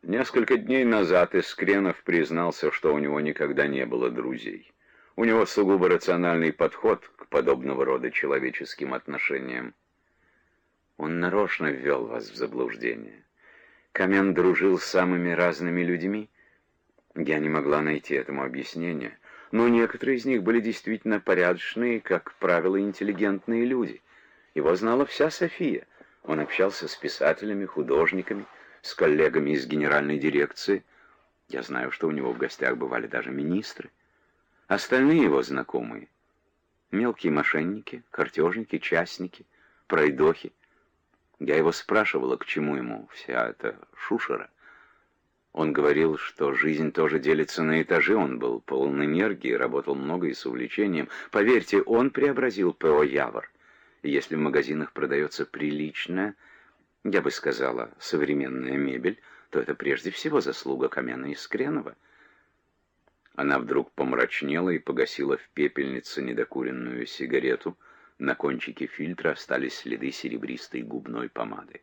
Несколько дней назад Искренов признался, что у него никогда не было друзей. У него сугубо рациональный подход к подобного рода человеческим отношениям. Он нарочно ввел вас в заблуждение. Камен дружил с самыми разными людьми. Я не могла найти этому объяснения, но некоторые из них были действительно порядочные, как правило, интеллигентные люди. Его знала вся София. Он общался с писателями, художниками, с коллегами из генеральной дирекции. Я знаю, что у него в гостях бывали даже министры. Остальные его знакомые — мелкие мошенники, картежники, частники, пройдохи. Я его спрашивала, к чему ему вся эта шушера. Он говорил, что жизнь тоже делится на этажи, он был полон энергии, работал много и с увлечением. Поверьте, он преобразил ПО «Явор». И если в магазинах продается приличная, я бы сказала, современная мебель, то это прежде всего заслуга Камена Искренова. Она вдруг помрачнела и погасила в пепельнице недокуренную сигарету. На кончике фильтра остались следы серебристой губной помады.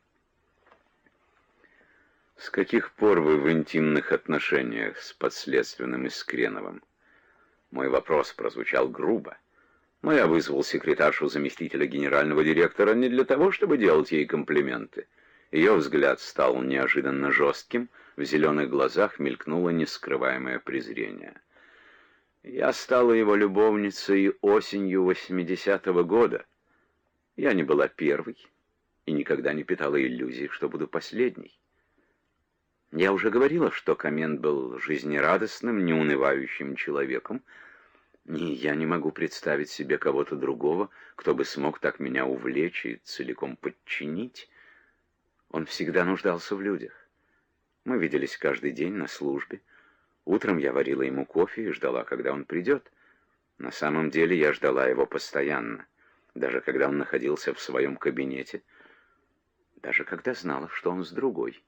«С каких пор вы в интимных отношениях с подследственным Искреновым?» Мой вопрос прозвучал грубо. Но я вызвал секретаршу заместителя генерального директора не для того, чтобы делать ей комплименты. Ее взгляд стал неожиданно жестким, в зеленых глазах мелькнуло нескрываемое презрение. Я стала его любовницей осенью 80-го года. Я не была первой и никогда не питала иллюзий, что буду последней. Я уже говорила, что Камен был жизнерадостным, неунывающим человеком, и я не могу представить себе кого-то другого, кто бы смог так меня увлечь и целиком подчинить. Он всегда нуждался в людях. Мы виделись каждый день на службе. Утром я варила ему кофе и ждала, когда он придет. На самом деле я ждала его постоянно, даже когда он находился в своем кабинете, даже когда знала, что он с другой.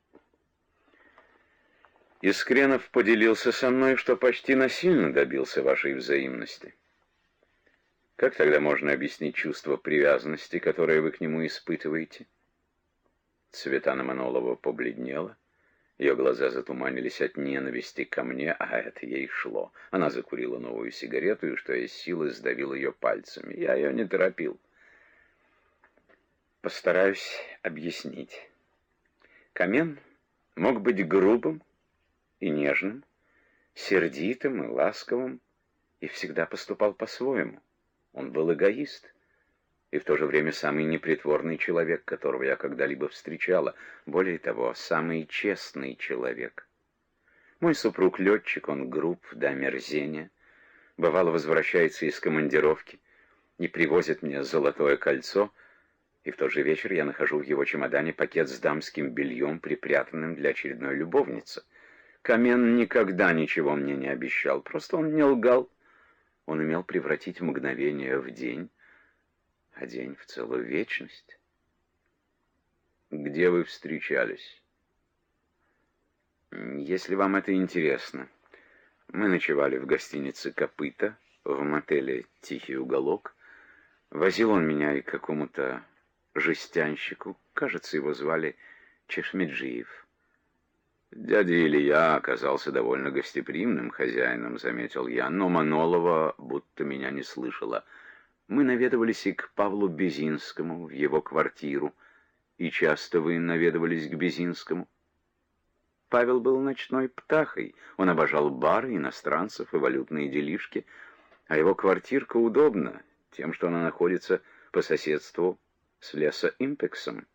Искренов поделился со мной, что почти насильно добился вашей взаимности. Как тогда можно объяснить чувство привязанности, которое вы к нему испытываете? Цветана Манолова побледнела, ее глаза затуманились от ненависти ко мне, а это ей шло. Она закурила новую сигарету и, что из силы, сдавил ее пальцами. Я ее не торопил. Постараюсь объяснить. Камен мог быть грубым и нежным, сердитым и ласковым, и всегда поступал по-своему. Он был эгоист, и в то же время самый непритворный человек, которого я когда-либо встречала. Более того, самый честный человек. Мой супруг летчик, он груб до омерзения. Бывало, возвращается из командировки и привозит мне золотое кольцо, и в тот же вечер я нахожу в его чемодане пакет с дамским бельем, припрятанным для очередной любовницы. Камен никогда ничего мне не обещал, просто он не лгал. Он умел превратить мгновение в день, а день в целую вечность. Где вы встречались? Если вам это интересно. Мы ночевали в гостинице «Копыта», в мотеле «Тихий уголок». Возил он меня и к какому-то жестянщику, кажется, его звали Чешмеджиев. Дядя Илья оказался довольно гостеприимным хозяином, заметил я, но Манолова будто меня не слышала. Мы наведывались и к Павлу Безинскому в его квартиру, и часто вы наведывались к Безинскому. Павел был ночной птахой, он обожал бары, иностранцев и валютные делишки, а его квартирка удобна тем, что она находится по соседству с лесоимпексом.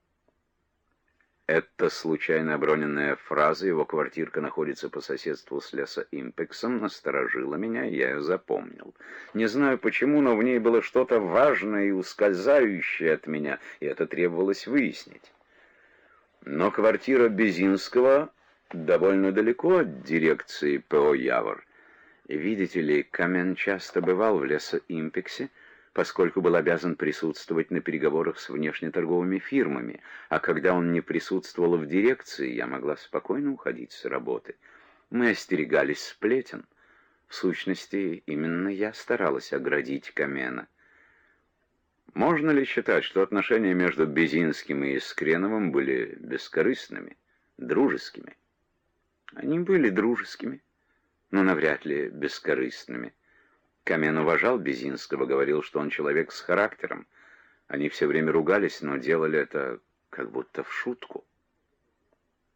Эта случайно оброненная фраза «его квартирка находится по соседству с лесоимпексом» насторожила меня, и я ее запомнил. Не знаю почему, но в ней было что-то важное и ускользающее от меня, и это требовалось выяснить. Но квартира Безинского довольно далеко от дирекции ПО «Явор». И видите ли, Камен часто бывал в лесоимпексе, поскольку был обязан присутствовать на переговорах с внешнеторговыми фирмами, а когда он не присутствовал в дирекции, я могла спокойно уходить с работы. Мы остерегались сплетен. В сущности, именно я старалась оградить Камена. Можно ли считать, что отношения между Безинским и Искреновым были бескорыстными, дружескими? Они были дружескими, но навряд ли бескорыстными. Камен уважал Безинского, говорил, что он человек с характером. Они все время ругались, но делали это как будто в шутку.